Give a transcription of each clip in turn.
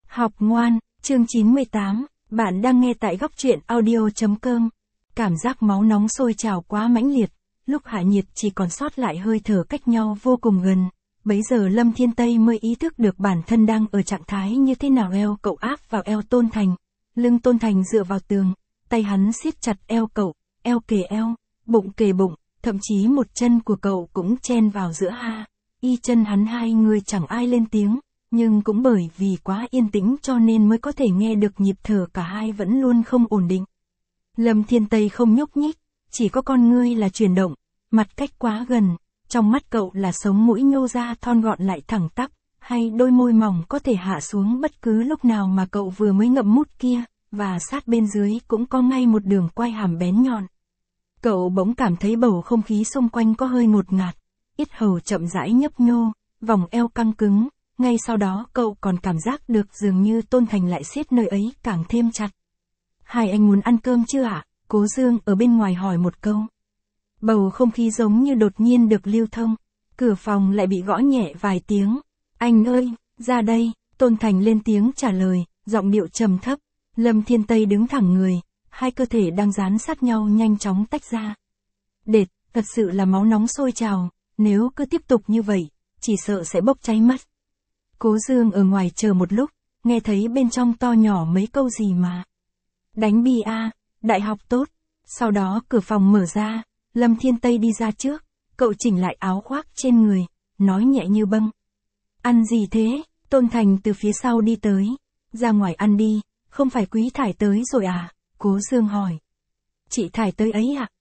Học ngoan, chương 98, bạn đang nghe tại góc truyện audio.com. Cảm giác máu nóng sôi trào quá mãnh liệt, lúc hạ nhiệt chỉ còn sót lại hơi thở cách nhau vô cùng gần. Bấy giờ Lâm Thiên Tây mới ý thức được bản thân đang ở trạng thái như thế nào. Eo cậu áp vào eo Tôn Thành, lưng Tôn Thành dựa vào tường, tay hắn siết chặt eo cậu, eo kề eo, bụng kề bụng, thậm chí một chân của cậu cũng chen vào giữa y chân hắn. Hai người chẳng ai lên tiếng, nhưng cũng bởi vì quá yên tĩnh cho nên mới có thể nghe được nhịp thở cả hai vẫn luôn không ổn định. Lâm Thiên Tây không nhúc nhích, chỉ có con ngươi là chuyển động, mặt cách quá gần, trong mắt cậu là sống mũi nhô ra thon gọn lại thẳng tắp, hay đôi môi mỏng có thể hạ xuống bất cứ lúc nào mà cậu vừa mới ngậm mút kia, và sát bên dưới cũng có ngay một đường quai hàm bén nhọn. Cậu bỗng cảm thấy bầu không khí xung quanh có hơi ngột ngạt, yết hầu chậm rãi nhấp nhô, vòng eo căng cứng, ngay sau đó cậu còn cảm giác được dường như Tôn Thành lại siết nơi ấy càng thêm chặt. Hai anh muốn ăn cơm chưa ạ? Cố Dương ở bên ngoài hỏi một câu. Bầu không khí giống như đột nhiên được lưu thông, cửa phòng lại bị gõ nhẹ vài tiếng. Anh ơi, ra đây, Tôn Thành lên tiếng trả lời, giọng điệu trầm thấp. Lâm Thiên Tây đứng thẳng người, hai cơ thể đang dán sát nhau nhanh chóng tách ra. Đệt, thật sự là máu nóng sôi trào, nếu cứ tiếp tục như vậy, chỉ sợ sẽ bốc cháy mất. Cố Dương ở ngoài chờ một lúc, nghe thấy bên trong to nhỏ mấy câu gì mà. Đánh bi a, đại học tốt. Sau đó cửa phòng mở ra, Lâm Thiên Tây đi ra trước, cậu chỉnh lại áo khoác trên người, nói nhẹ như bâng. Ăn gì thế? Tôn Thành từ phía sau đi tới. Ra ngoài ăn đi, không phải Quý Thải tới rồi à? Cố Dương hỏi. Chị Thải tới ấy à?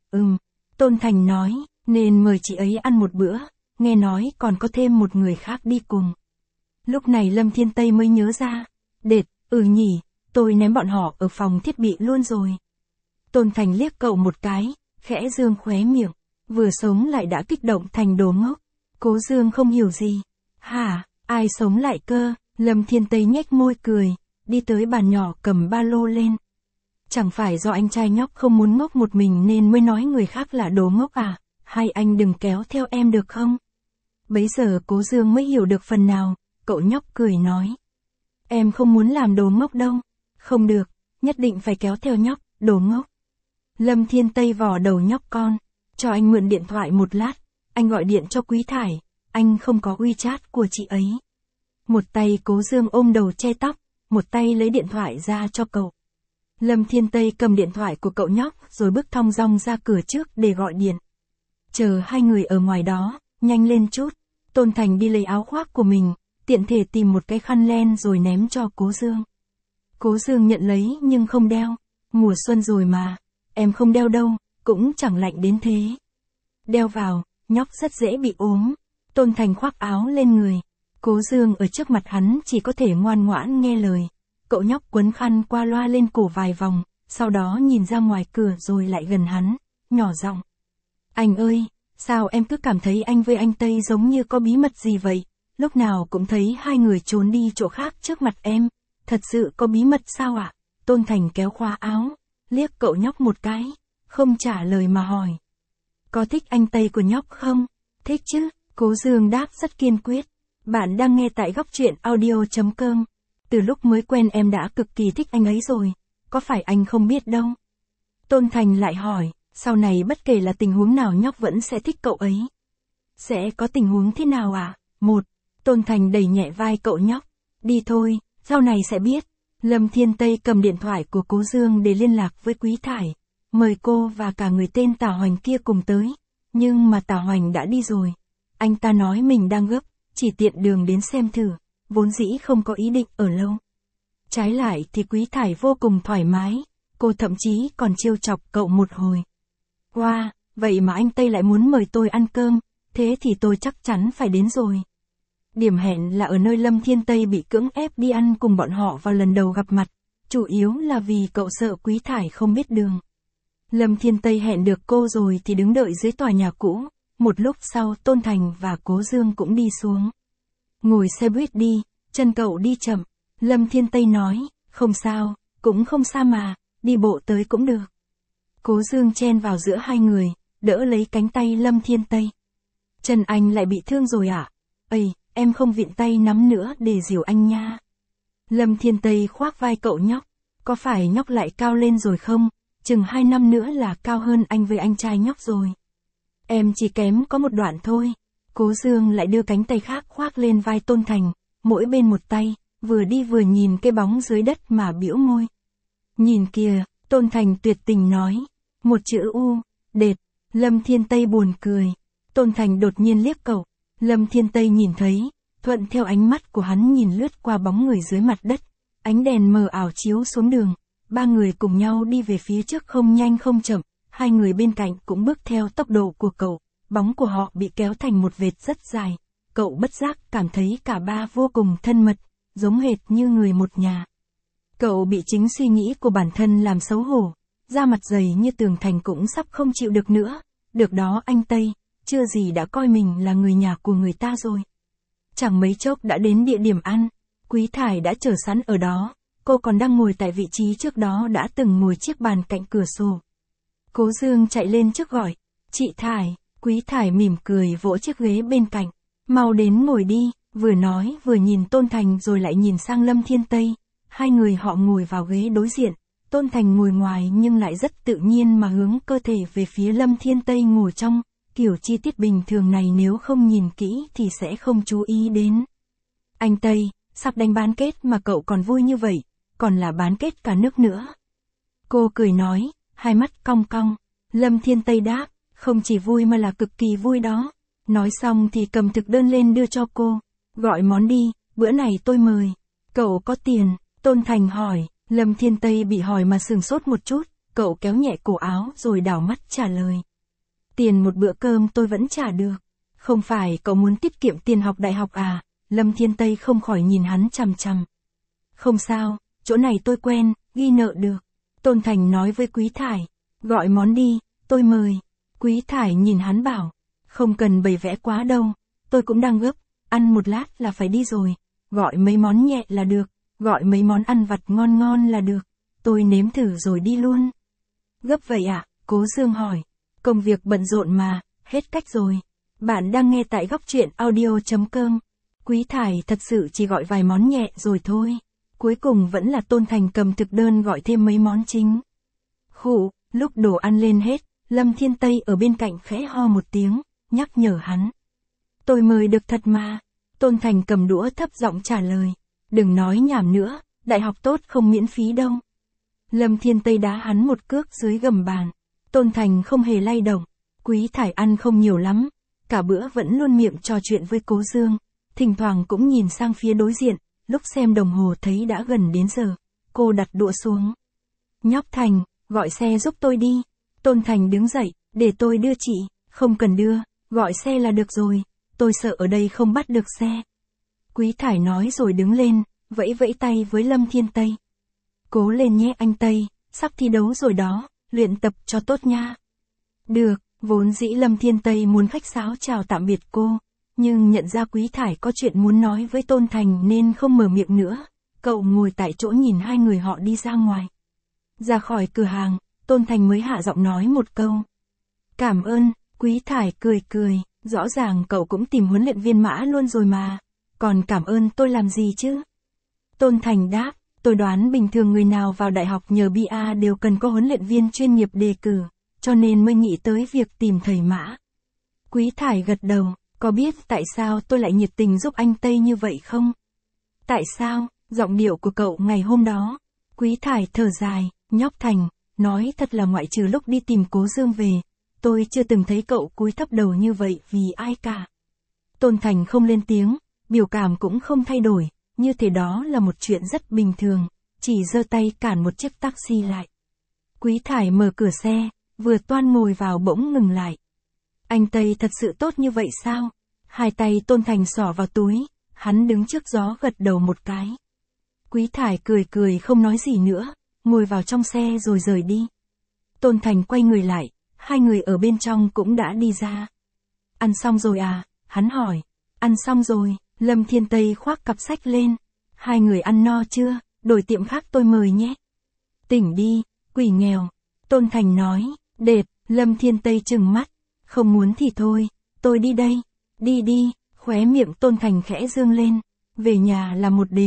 Tôn Thành nói, nên mời chị ấy ăn một bữa, nghe nói còn có thêm một người khác đi cùng. Lúc này Lâm Thiên Tây mới nhớ ra. Đệt, nhỉ, tôi ném bọn họ ở phòng thiết bị luôn rồi. Tôn Thành liếc cậu một cái, khẽ dương khóe miệng, vừa sống lại đã kích động thành đồ ngốc. Cố Dương không hiểu gì. Hả, ai sống lại cơ? Lâm Thiên Tây nhếch môi cười, đi tới bàn nhỏ cầm ba lô lên. Chẳng phải do anh trai nhóc không muốn ngốc một mình nên mới nói người khác là đồ ngốc à? Hai anh đừng kéo theo em được không? Bấy giờ Cố Dương mới hiểu được phần nào, cậu nhóc cười nói. Em không muốn làm đồ ngốc đâu. Không được, nhất định phải kéo theo nhóc, đồ ngốc. Lâm Thiên Tây vò đầu nhóc con, cho anh mượn điện thoại một lát, anh gọi điện cho Quý Thải, anh không có WeChat của chị ấy. Một tay Cố Dương ôm đầu che tóc, một tay lấy điện thoại ra cho cậu. Lâm Thiên Tây cầm điện thoại của cậu nhóc rồi bước thong dong ra cửa trước để gọi điện. Chờ hai người ở ngoài đó, nhanh lên chút. Tôn Thành đi lấy áo khoác của mình, tiện thể tìm một cái khăn len rồi ném cho Cố Dương. Cố Dương nhận lấy nhưng không đeo. Mùa xuân rồi mà, em không đeo đâu, cũng chẳng lạnh đến thế. Đeo vào, nhóc rất dễ bị ốm. Tôn Thành khoác áo lên người. Cố Dương ở trước mặt hắn chỉ có thể ngoan ngoãn nghe lời. Cậu nhóc quấn khăn qua loa lên cổ vài vòng, sau đó nhìn ra ngoài cửa rồi lại gần hắn, nhỏ giọng. Anh ơi, sao em cứ cảm thấy anh với anh Tây giống như có bí mật gì vậy? Lúc nào cũng thấy hai người trốn đi chỗ khác trước mặt em. Thật sự có bí mật sao ạ? Tôn Thành kéo khóa áo, liếc cậu nhóc một cái, không trả lời mà hỏi. Có thích anh Tây của nhóc không? Thích chứ, Cố Dương đáp rất kiên quyết. Bạn đang nghe tại góc truyện audio.com. Từ lúc mới quen em đã cực kỳ thích anh ấy rồi, có phải anh không biết đâu? Tôn Thành lại hỏi, sau này bất kể là tình huống nào nhóc vẫn sẽ thích cậu ấy. Sẽ có tình huống thế nào à? Tôn Thành đẩy nhẹ vai cậu nhóc. Đi thôi, sau này sẽ biết. Lâm Thiên Tây cầm điện thoại của Cố Dương để liên lạc với Quý Thải, mời cô và cả người tên Tả Hoành kia cùng tới. Nhưng mà Tả Hoành đã đi rồi. Anh ta nói mình đang gấp, chỉ tiện đường đến xem thử, vốn dĩ không có ý định ở lâu. Trái lại thì Quý Thải vô cùng thoải mái, cô thậm chí còn trêu chọc cậu một hồi. Wow, vậy mà anh Tây lại muốn mời tôi ăn cơm, thế thì tôi chắc chắn phải đến rồi. Điểm hẹn là ở nơi Lâm Thiên Tây bị cưỡng ép đi ăn cùng bọn họ vào lần đầu gặp mặt, chủ yếu là vì cậu sợ Quý Thải không biết đường. Lâm Thiên Tây hẹn được cô rồi thì đứng đợi dưới tòa nhà cũ, một lúc sau Tôn Thành và Cố Dương cũng đi xuống. Ngồi xe buýt đi, chân cậu đi chậm. Lâm Thiên Tây nói, không sao, cũng không xa mà, đi bộ tới cũng được. Cố Dương chen vào giữa hai người, đỡ lấy cánh tay Lâm Thiên Tây. Chân anh lại bị thương rồi à? Em không vịn tay nắm nữa để dìu anh nha. Lâm Thiên Tây khoác vai cậu nhóc. Có phải nhóc lại cao lên rồi không? Chừng 2 năm nữa là cao hơn anh với anh trai nhóc rồi. Em chỉ kém có một đoạn thôi. Cố Dương lại đưa cánh tay khác khoác lên vai Tôn Thành, mỗi bên một tay, vừa đi vừa nhìn cái bóng dưới đất mà bĩu môi. Nhìn kìa, Tôn Thành tuyệt tình nói. Một chữ U, đệt. Lâm Thiên Tây buồn cười. Tôn Thành đột nhiên liếc cậu. Lâm Thiên Tây nhìn thấy, thuận theo ánh mắt của hắn nhìn lướt qua bóng người dưới mặt đất. Ánh đèn mờ ảo chiếu xuống đường. Ba người cùng nhau đi về phía trước không nhanh không chậm. Hai người bên cạnh cũng bước theo tốc độ của cậu. Bóng của họ bị kéo thành một vệt rất dài. Cậu bất giác cảm thấy cả ba vô cùng thân mật, giống hệt như người một nhà. Cậu bị chính suy nghĩ của bản thân làm xấu hổ. Da mặt dày như tường thành cũng sắp không chịu được nữa. Được đó anh Tây, chưa gì đã coi mình là người nhà của người ta rồi. Chẳng mấy chốc đã đến địa điểm ăn. Quý Thải đã chờ sẵn ở đó. Cô còn đang ngồi tại vị trí trước đó đã từng ngồi chiếc bàn cạnh cửa sổ. Cố Dương chạy lên trước gọi. Chị Thải. Quý Thải mỉm cười vỗ chiếc ghế bên cạnh. Mau đến ngồi đi. Vừa nói vừa nhìn Tôn Thành rồi lại nhìn sang Lâm Thiên Tây. Hai người họ ngồi vào ghế đối diện. Tôn Thành ngồi ngoài nhưng lại rất tự nhiên mà hướng cơ thể về phía Lâm Thiên Tây ngồi trong. Kiểu chi tiết bình thường này nếu không nhìn kỹ thì sẽ không chú ý đến. Anh Tây, sắp đánh bán kết mà cậu còn vui như vậy, còn là bán kết cả nước nữa. Cô cười nói, hai mắt cong cong. Lâm Thiên Tây đáp, không chỉ vui mà là cực kỳ vui đó. Nói xong thì cầm thực đơn lên đưa cho cô. Gọi món đi, bữa này tôi mời. Cậu có tiền? Tôn Thành hỏi. Lâm Thiên Tây bị hỏi mà sửng sốt một chút. Cậu kéo nhẹ cổ áo rồi đảo mắt trả lời. Tiền một bữa cơm tôi vẫn trả được. Không phải cậu muốn tiết kiệm tiền học đại học à? Lâm Thiên Tây không khỏi nhìn hắn chằm chằm. Không sao, chỗ này tôi quen, ghi nợ được. Tôn Thành nói với Quý Thải. Gọi món đi, tôi mời. Quý Thải nhìn hắn bảo. Không cần bày vẽ quá đâu, tôi cũng đang gấp, ăn một lát là phải đi rồi. Gọi mấy món nhẹ là được, gọi mấy món ăn vặt ngon ngon là được. Tôi nếm thử rồi đi luôn. Gấp vậy à? Cố Dương hỏi. Công việc bận rộn mà, hết cách rồi. Bạn đang nghe tại góc truyện audio.com. Quý Thải thật sự chỉ gọi vài món nhẹ rồi thôi. Cuối cùng vẫn là Tôn Thành cầm thực đơn gọi thêm mấy món chính. Khụ, lúc đồ ăn lên hết, Lâm Thiên Tây ở bên cạnh khẽ ho một tiếng, nhắc nhở hắn. Tôi mời được thật mà. Tôn Thành cầm đũa thấp giọng trả lời. Đừng nói nhảm nữa, đại học tốt không miễn phí đâu. Lâm Thiên Tây đá hắn một cước dưới gầm bàn. Tôn Thành không hề lay động. Quý Thải ăn không nhiều lắm. Cả bữa vẫn luôn miệng trò chuyện với Cố Dương. Thỉnh thoảng cũng nhìn sang phía đối diện. Lúc xem đồng hồ thấy đã gần đến giờ. Cô đặt đũa xuống. Nhóc Thành, gọi xe giúp tôi đi. Tôn Thành đứng dậy, để tôi đưa chị. Không cần đưa, gọi xe là được rồi. Tôi sợ ở đây không bắt được xe. Quý Thải nói rồi đứng lên, vẫy vẫy tay với Lâm Thiên Tây. Cố lên nhé anh Tây, sắp thi đấu rồi đó, luyện tập cho tốt nha. Được, vốn dĩ Lâm Thiên Tây muốn khách sáo chào tạm biệt cô, nhưng nhận ra Quý Thải có chuyện muốn nói với Tôn Thành nên không mở miệng nữa. Cậu ngồi tại chỗ nhìn hai người họ đi ra ngoài. Ra khỏi cửa hàng, Tôn Thành mới hạ giọng nói một câu. Cảm ơn. Quý Thải cười cười, rõ ràng cậu cũng tìm huấn luyện viên Mã luôn rồi mà. Còn cảm ơn tôi làm gì chứ? Tôn Thành đáp, tôi đoán bình thường người nào vào đại học nhờ BA đều cần có huấn luyện viên chuyên nghiệp đề cử, cho nên mới nghĩ tới việc tìm thầy Mã. Quý Thải gật đầu, có biết tại sao tôi lại nhiệt tình giúp anh Tây như vậy không? Tại sao? Giọng điệu của cậu ngày hôm đó. Quý Thải thở dài, nhóc Thành, nói thật là ngoại trừ lúc đi tìm Cố Dương về, tôi chưa từng thấy cậu cúi thấp đầu như vậy vì ai cả. Tôn Thành không lên tiếng, biểu cảm cũng không thay đổi, như thế đó là một chuyện rất bình thường, chỉ giơ tay cản một chiếc taxi lại. Quý Thải mở cửa xe, vừa toan ngồi vào bỗng ngừng lại. Anh Tây thật sự tốt như vậy sao? Hai tay Tôn Thành xỏ vào túi, hắn đứng trước gió gật đầu một cái. Quý Thải cười cười không nói gì nữa, ngồi vào trong xe rồi rời đi. Tôn Thành quay người lại, hai người ở bên trong cũng đã đi ra. Ăn xong rồi à? Hắn hỏi. Ăn xong rồi, Lâm Thiên Tây khoác cặp sách lên. Hai người ăn no chưa? Đổi tiệm khác tôi mời nhé. Tỉnh đi, quỷ nghèo. Tôn Thành nói. Đệt, Lâm Thiên Tây trừng mắt. Không muốn thì thôi, tôi đi đây. Đi đi, khóe miệng Tôn Thành khẽ dương lên. Về nhà là một đề,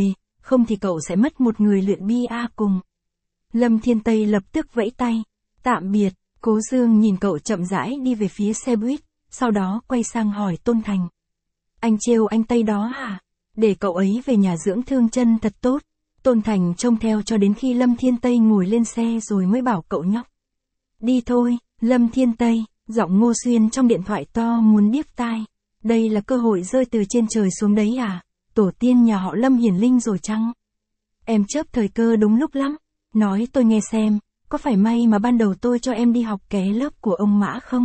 không thì cậu sẽ mất một người luyện bia cùng. Lâm Thiên Tây lập tức vẫy tay. Tạm biệt. Cố Dương nhìn cậu chậm rãi đi về phía xe buýt, sau đó quay sang hỏi Tôn Thành. Anh trêu anh Tây đó hả? Để cậu ấy về nhà dưỡng thương chân thật tốt. Tôn Thành trông theo cho đến khi Lâm Thiên Tây ngồi lên xe rồi mới bảo cậu nhóc. Đi thôi, Lâm Thiên Tây, giọng Ngô Xuyên trong điện thoại to muốn điếc tai. Đây là cơ hội rơi từ trên trời xuống đấy à? Tổ tiên nhà họ Lâm hiển linh rồi chăng? Em chớp thời cơ đúng lúc lắm. Nói tôi nghe xem, có phải may mà ban đầu tôi cho em đi học ké lớp của ông Mã không?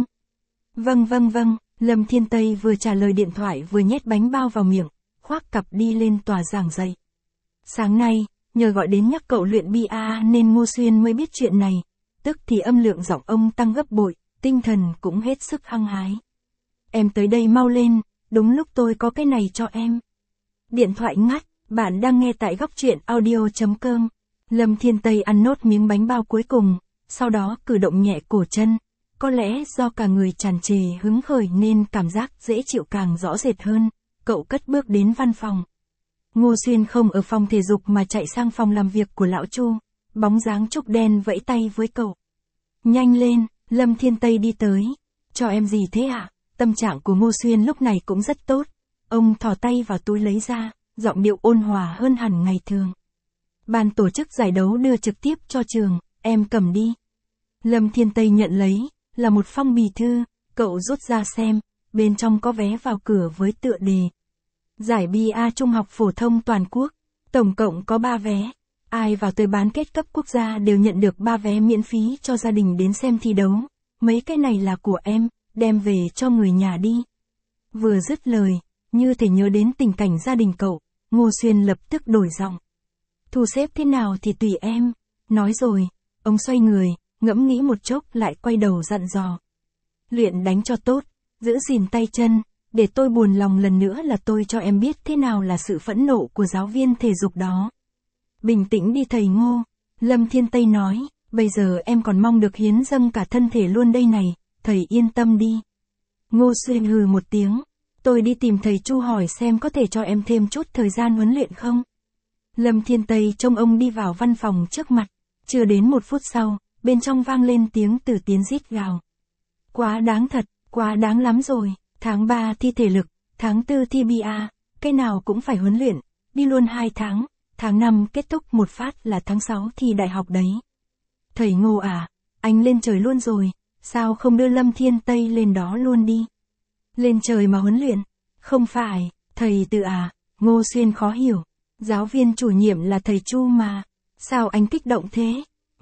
Vâng, Lâm Thiên Tây vừa trả lời điện thoại vừa nhét bánh bao vào miệng, khoác cặp đi lên tòa giảng dạy. Sáng nay, nhờ gọi đến nhắc cậu luyện bia nên Ngô Xuyên mới biết chuyện này, tức thì âm lượng giọng ông tăng gấp bội, tinh thần cũng hết sức hăng hái. Em tới đây mau lên, đúng lúc tôi có cái này cho em. Điện thoại ngắt, bạn đang nghe tại góc truyện audio.com. Lâm Thiên Tây ăn nốt miếng bánh bao cuối cùng, sau đó cử động nhẹ cổ chân. Có lẽ do cả người tràn trề hứng khởi nên cảm giác dễ chịu càng rõ rệt hơn, cậu cất bước đến văn phòng. Ngô Xuyên không ở phòng thể dục mà chạy sang phòng làm việc của lão Chu, bóng dáng trúc đen vẫy tay với cậu. Nhanh lên, Lâm Thiên Tây đi tới. Cho em gì thế ạ? Tâm trạng của Ngô Xuyên lúc này cũng rất tốt. Ông thò tay vào túi lấy ra, giọng điệu ôn hòa hơn hẳn ngày thường. Ban tổ chức giải đấu đưa trực tiếp cho trường, em cầm đi. Lâm Thiên Tây nhận lấy, là một phong bì thư, cậu rút ra xem, bên trong có vé vào cửa với tựa đề. Giải bia Trung học phổ thông toàn quốc, tổng cộng có 3 vé. Ai vào tới bán kết cấp quốc gia đều nhận được 3 vé miễn phí cho gia đình đến xem thi đấu. Mấy cái này là của em, đem về cho người nhà đi. Vừa dứt lời, như thể nhớ đến tình cảnh gia đình cậu, Ngô Xuyên lập tức đổi giọng. Thu xếp thế nào thì tùy em. Nói rồi, ông xoay người, ngẫm nghĩ một chốc lại quay đầu dặn dò. Luyện đánh cho tốt, giữ gìn tay chân, để tôi buồn lòng lần nữa là tôi cho em biết thế nào là sự phẫn nộ của giáo viên thể dục đó. Bình tĩnh đi thầy Ngô, Lâm Thiên Tây nói, bây giờ em còn mong được hiến dâng cả thân thể luôn đây này, thầy yên tâm đi. Ngô Xuyên hừ một tiếng, tôi đi tìm thầy Chu hỏi xem có thể cho em thêm chút thời gian huấn luyện không. Lâm Thiên Tây trông ông đi vào văn phòng trước mặt, chưa đến 1 phút sau, bên trong vang lên tiếng Từ Tiến rít gào. Quá đáng thật, quá đáng lắm rồi, tháng 3 thi thể lực, tháng 4 thi bia, cái nào cũng phải huấn luyện, đi luôn 2 tháng, tháng 5 kết thúc một phát là tháng 6 thi đại học đấy. Thầy Ngô à, anh lên trời luôn rồi, sao không đưa Lâm Thiên Tây lên đó luôn đi? Lên trời mà huấn luyện? Không phải, thầy Từ à, Ngô Xuyên khó hiểu, giáo viên chủ nhiệm là thầy Chu mà, sao anh kích động thế?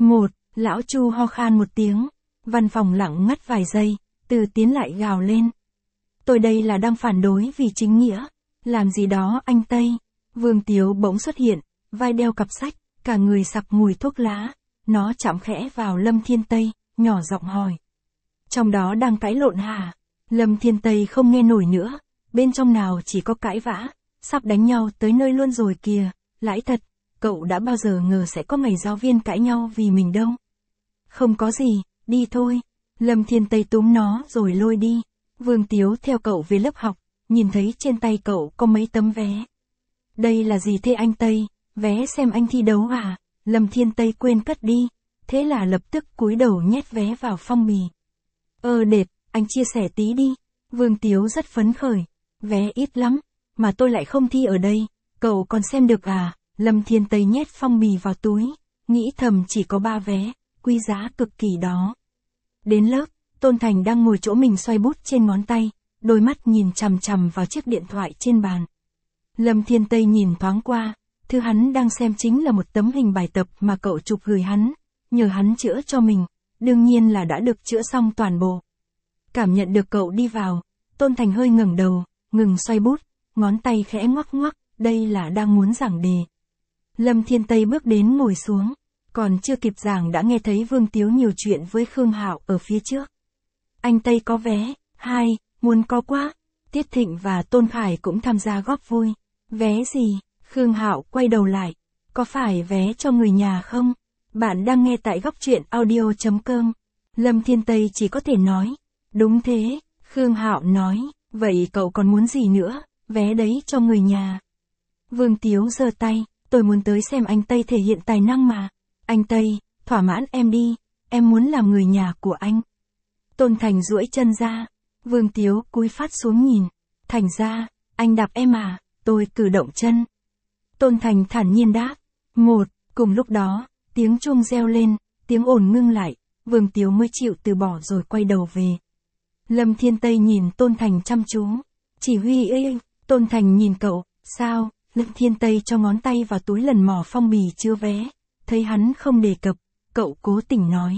Lão Chu ho khan một tiếng, văn phòng lặng ngắt vài giây, Từ Tiến lại gào lên. Tôi đây là đang phản đối vì chính nghĩa, làm gì đó anh Tây. Vương Tiếu bỗng xuất hiện, vai đeo cặp sách, cả người sặc mùi thuốc lá, nó chạm khẽ vào Lâm Thiên Tây, nhỏ giọng hỏi. Trong đó đang cãi lộn hả? Lâm Thiên Tây không nghe nổi nữa, bên trong nào chỉ có cãi vã, sắp đánh nhau tới nơi luôn rồi kìa, lãi thật, cậu đã bao giờ ngờ sẽ có ngày giáo viên cãi nhau vì mình đâu. Không có gì, đi thôi. Lâm Thiên Tây túm nó rồi lôi đi. Vương Tiếu theo cậu về lớp học, nhìn thấy trên tay cậu có mấy tấm vé. Đây là gì thế anh Tây, vé xem anh thi đấu à? Lâm Thiên Tây quên cất đi, thế là lập tức cúi đầu nhét vé vào phong bì. Đẹp, anh chia sẻ tí đi. Vương Tiếu rất phấn khởi, vé ít lắm, mà tôi lại không thi ở đây, cậu còn xem được à? Lâm Thiên Tây nhét phong bì vào túi, nghĩ thầm chỉ có 3 vé, quý giá cực kỳ đó. Đến lớp, Tôn Thành đang ngồi chỗ mình xoay bút trên ngón tay, đôi mắt nhìn chằm chằm vào chiếc điện thoại trên bàn. Lâm Thiên Tây nhìn thoáng qua, thứ hắn đang xem chính là một tấm hình bài tập mà cậu chụp gửi hắn, nhờ hắn chữa cho mình, đương nhiên là đã được chữa xong toàn bộ. Cảm nhận được cậu đi vào, Tôn Thành hơi ngẩng đầu, ngừng xoay bút, ngón tay khẽ ngoắc ngoắc, đây là đang muốn giảng đề. Lâm Thiên Tây bước đến ngồi xuống, còn chưa kịp giảng đã nghe thấy Vương Tiếu nhiều chuyện với Khương Hạo ở phía trước. Anh Tây có vé, muốn có quá. Tiết Thịnh và Tôn Khải cũng tham gia góp vui. Vé gì? Khương Hạo quay đầu lại. Có phải vé cho người nhà không? Bạn đang nghe tại góc truyện audio.com. Lâm Thiên Tây chỉ có thể nói. Đúng thế, Khương Hạo nói. Vậy cậu còn muốn gì nữa? Vé đấy cho người nhà. Vương Tiếu giơ tay. tôi muốn tới xem anh Tây thể hiện tài năng mà. Anh Tây, thỏa mãn em đi, em muốn làm người nhà của anh. Tôn Thành duỗi chân ra, Vương Tiếu cúi phát xuống nhìn. Thành ra, anh đạp em à, tôi cử động chân. Tôn Thành thản nhiên đáp. Cùng lúc đó, tiếng chuông reo lên, tiếng ồn ngưng lại, Vương Tiếu mới chịu từ bỏ rồi quay đầu về. Lâm Thiên Tây nhìn Tôn Thành chăm chú. Chỉ huy ơi, Tôn Thành nhìn cậu, sao? Lâm Thiên Tây cho ngón tay vào túi lần mò phong bì chứa vé. Thấy hắn không đề cập, cậu cố tình nói.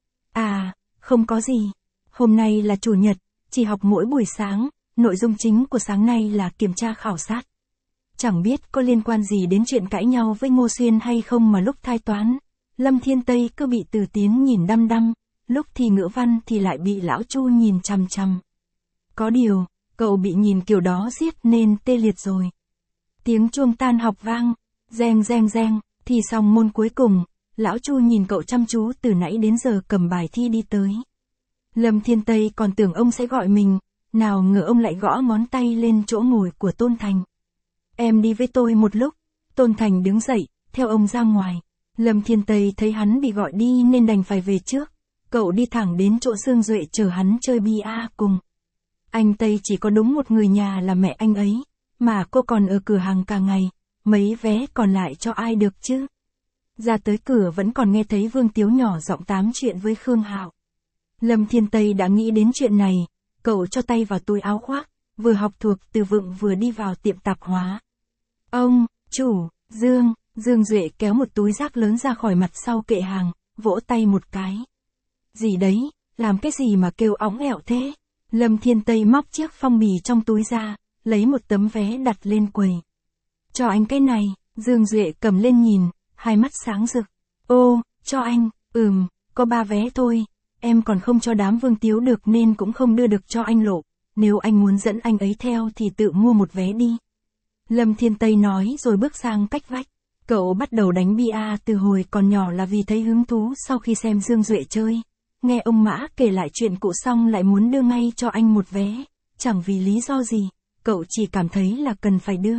À, không có gì. Hôm nay là chủ nhật, chỉ học mỗi buổi sáng, nội dung chính của sáng nay là kiểm tra khảo sát. Chẳng biết có liên quan gì đến chuyện cãi nhau với Ngô Xuyên hay không mà lúc thai toán, Lâm Thiên Tây cứ bị Từ Tiến nhìn đăm đăm, lúc thì ngữ văn thì lại bị Lão Chu nhìn chằm chằm. Có điều, cậu bị nhìn kiểu đó giết nên tê liệt rồi. Tiếng chuông tan học vang, reng reng reng, thì xong môn cuối cùng, Lão Chu nhìn cậu chăm chú từ nãy đến giờ cầm bài thi đi tới. Lâm Thiên Tây còn tưởng ông sẽ gọi mình, nào ngờ ông lại gõ ngón tay lên chỗ ngồi của Tôn Thành. Em đi với tôi một lúc. Tôn Thành đứng dậy, theo ông ra ngoài. Lâm Thiên Tây thấy hắn bị gọi đi nên đành phải về trước. Cậu đi thẳng đến chỗ Dương Duệ chờ hắn chơi bia cùng. Anh Tây chỉ có đúng một người nhà là mẹ anh ấy, mà cô còn ở cửa hàng cả ngày, mấy vé còn lại cho ai được chứ? Ra tới cửa vẫn còn nghe thấy Vương Tiếu nhỏ giọng tám chuyện với Khương Hạo. Lâm Thiên Tây đã nghĩ đến chuyện này, cậu cho tay vào túi áo khoác, vừa học thuộc từ vựng vừa đi vào tiệm tạp hóa. Ông, chủ, Dương Duệ kéo một túi rác lớn ra khỏi mặt sau kệ hàng, vỗ tay một cái. Gì đấy, làm cái gì mà kêu óng ẻo thế? Lâm Thiên Tây móc chiếc phong bì trong túi ra, lấy một tấm vé đặt lên quầy. Cho anh cái này, Dương Duệ cầm lên nhìn, hai mắt sáng rực. Ô, cho anh, có 3 vé thôi, em còn không cho đám Vương Tiếu được nên cũng không đưa được cho anh Lộ, nếu anh muốn dẫn anh ấy theo thì tự mua một vé đi. Lâm Thiên Tây nói rồi bước sang cách vách. Cậu bắt đầu đánh bia từ hồi còn nhỏ là vì thấy hứng thú sau khi xem Dương Duệ chơi. Nghe ông Mã kể lại chuyện cũ xong lại muốn đưa ngay cho anh một vé. Chẳng vì lý do gì, cậu chỉ cảm thấy là cần phải đưa.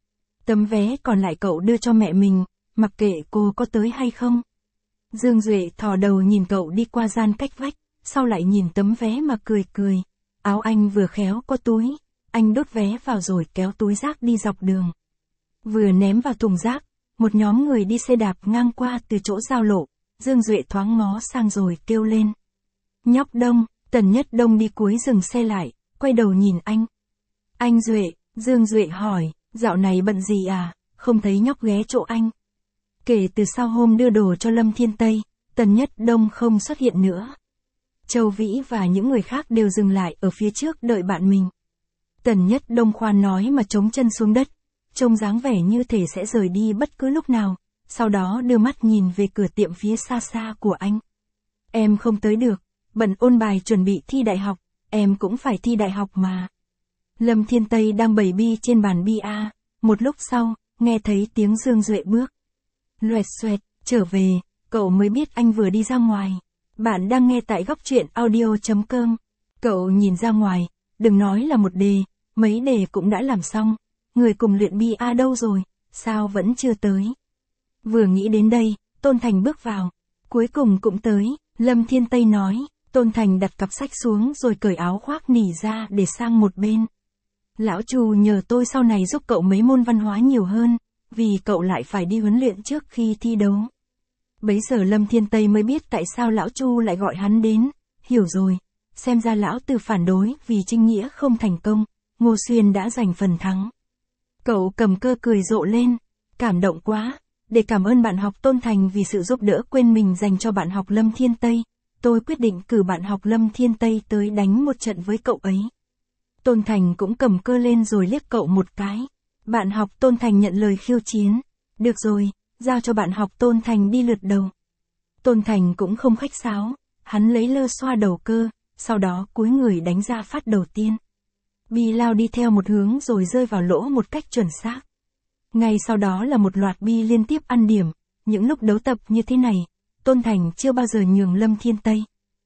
Tấm vé còn lại cậu đưa cho mẹ mình, mặc kệ cô có tới hay không. Dương Duệ thò đầu nhìn cậu đi qua gian cách vách, sau lại nhìn tấm vé mà cười. Áo anh vừa khéo có túi, anh đút vé vào rồi kéo túi rác đi dọc đường. Vừa ném vào thùng rác, một nhóm người đi xe đạp ngang qua từ chỗ giao lộ, Dương Duệ thoáng ngó sang rồi kêu lên. Nhóc Đông, Tần Nhất Đông đi cuối dừng xe lại, quay đầu nhìn anh. Anh Duệ, Dương Duệ hỏi, dạo này bận gì à, không thấy nhóc ghé chỗ anh. Kể từ sau hôm đưa đồ cho Lâm Thiên Tây, Tần Nhất Đông không xuất hiện nữa. Châu Vĩ và những người khác đều dừng lại ở phía trước đợi bạn mình. Tần Nhất Đông khoan nói mà chống chân xuống đất, trông dáng vẻ như thể sẽ rời đi bất cứ lúc nào, sau đó đưa mắt nhìn về cửa tiệm phía xa xa của anh. Em không tới được, bận ôn bài chuẩn bị thi đại học, em cũng phải thi đại học mà. Lâm Thiên Tây đang bày bi trên bàn bia, một lúc sau, nghe thấy tiếng Dương Duệ bước. Loẹt xoẹt, trở về, cậu mới biết anh vừa đi ra ngoài. Bạn đang nghe tại góc truyện audio.com. Cậu nhìn ra ngoài, đừng nói là một đề, mấy đề cũng đã làm xong. Người cùng luyện bia đâu rồi, sao vẫn chưa tới? Vừa nghĩ đến đây, Tôn Thành bước vào. Cuối cùng cũng tới, Lâm Thiên Tây nói. Tôn Thành đặt cặp sách xuống rồi cởi áo khoác nỉ ra để sang một bên. Lão Chu nhờ tôi sau này giúp cậu mấy môn văn hóa nhiều hơn, vì cậu lại phải đi huấn luyện trước khi thi đấu. Bấy giờ Lâm Thiên Tây mới biết tại sao Lão Chu lại gọi hắn đến, hiểu rồi, xem ra Lão Từ phản đối vì Trinh Nghĩa không thành công, Ngô Xuyên đã giành phần thắng. Cậu cầm cơ cười rộ lên, cảm động quá, để cảm ơn bạn học Tôn Thành vì sự giúp đỡ quên mình dành cho bạn học Lâm Thiên Tây, tôi quyết định cử bạn học Lâm Thiên Tây tới đánh một trận với cậu ấy. Tôn Thành cũng cầm cơ lên rồi liếc cậu một cái. Bạn học Tôn Thành nhận lời khiêu chiến. Được rồi, giao cho bạn học Tôn Thành đi lượt đầu. Tôn Thành cũng không khách sáo, hắn lấy lơ xoa đầu cơ, sau đó cúi người đánh ra phát đầu tiên. Bi lao đi theo một hướng rồi rơi vào lỗ một cách chuẩn xác. Ngay sau đó là một loạt bi liên tiếp ăn điểm, những lúc đấu tập như thế này, Tôn Thành chưa bao giờ nhường Lâm Thiên Tây.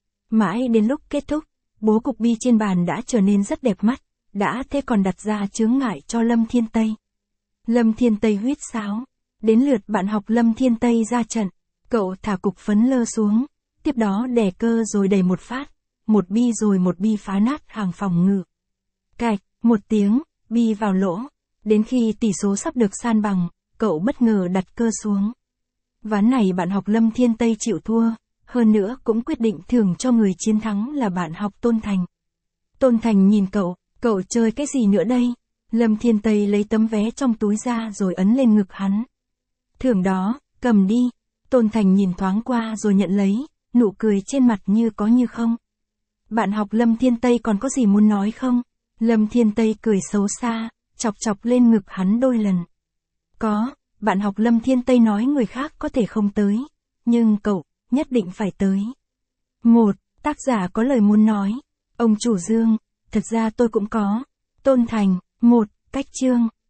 Mãi đến lúc kết thúc, bố cục bi trên bàn đã trở nên rất đẹp mắt, đã thế còn đặt ra chướng ngại cho Lâm Thiên Tây. Lâm Thiên Tây huýt sáo. Đến lượt bạn học Lâm Thiên Tây ra trận. Cậu thả cục phấn lơ xuống. Tiếp đó đè cơ rồi đẩy một phát. Một bi rồi một bi phá nát hàng phòng ngự. Cạch, một tiếng, bi vào lỗ. Đến khi tỷ số sắp được san bằng, cậu bất ngờ đặt cơ xuống. Ván này bạn học Lâm Thiên Tây chịu thua. Hơn nữa cũng quyết định thưởng cho người chiến thắng là bạn học Tôn Thành. Tôn Thành nhìn cậu chơi cái gì nữa đây? Lâm Thiên Tây lấy tấm vé trong túi ra rồi ấn lên ngực hắn. Thưởng đó, cầm đi. Tôn Thành nhìn thoáng qua rồi nhận lấy, nụ cười trên mặt như có như không. Bạn học Lâm Thiên Tây còn có gì muốn nói không? Lâm Thiên Tây cười xấu xa, chọc lên ngực hắn đôi lần. Có, bạn học Lâm Thiên Tây nói người khác có thể không tới, nhưng cậu nhất định phải tới. Tác giả có lời muốn nói. Ông chủ Dương, thật ra tôi cũng có. Tôn Thành, cách chương.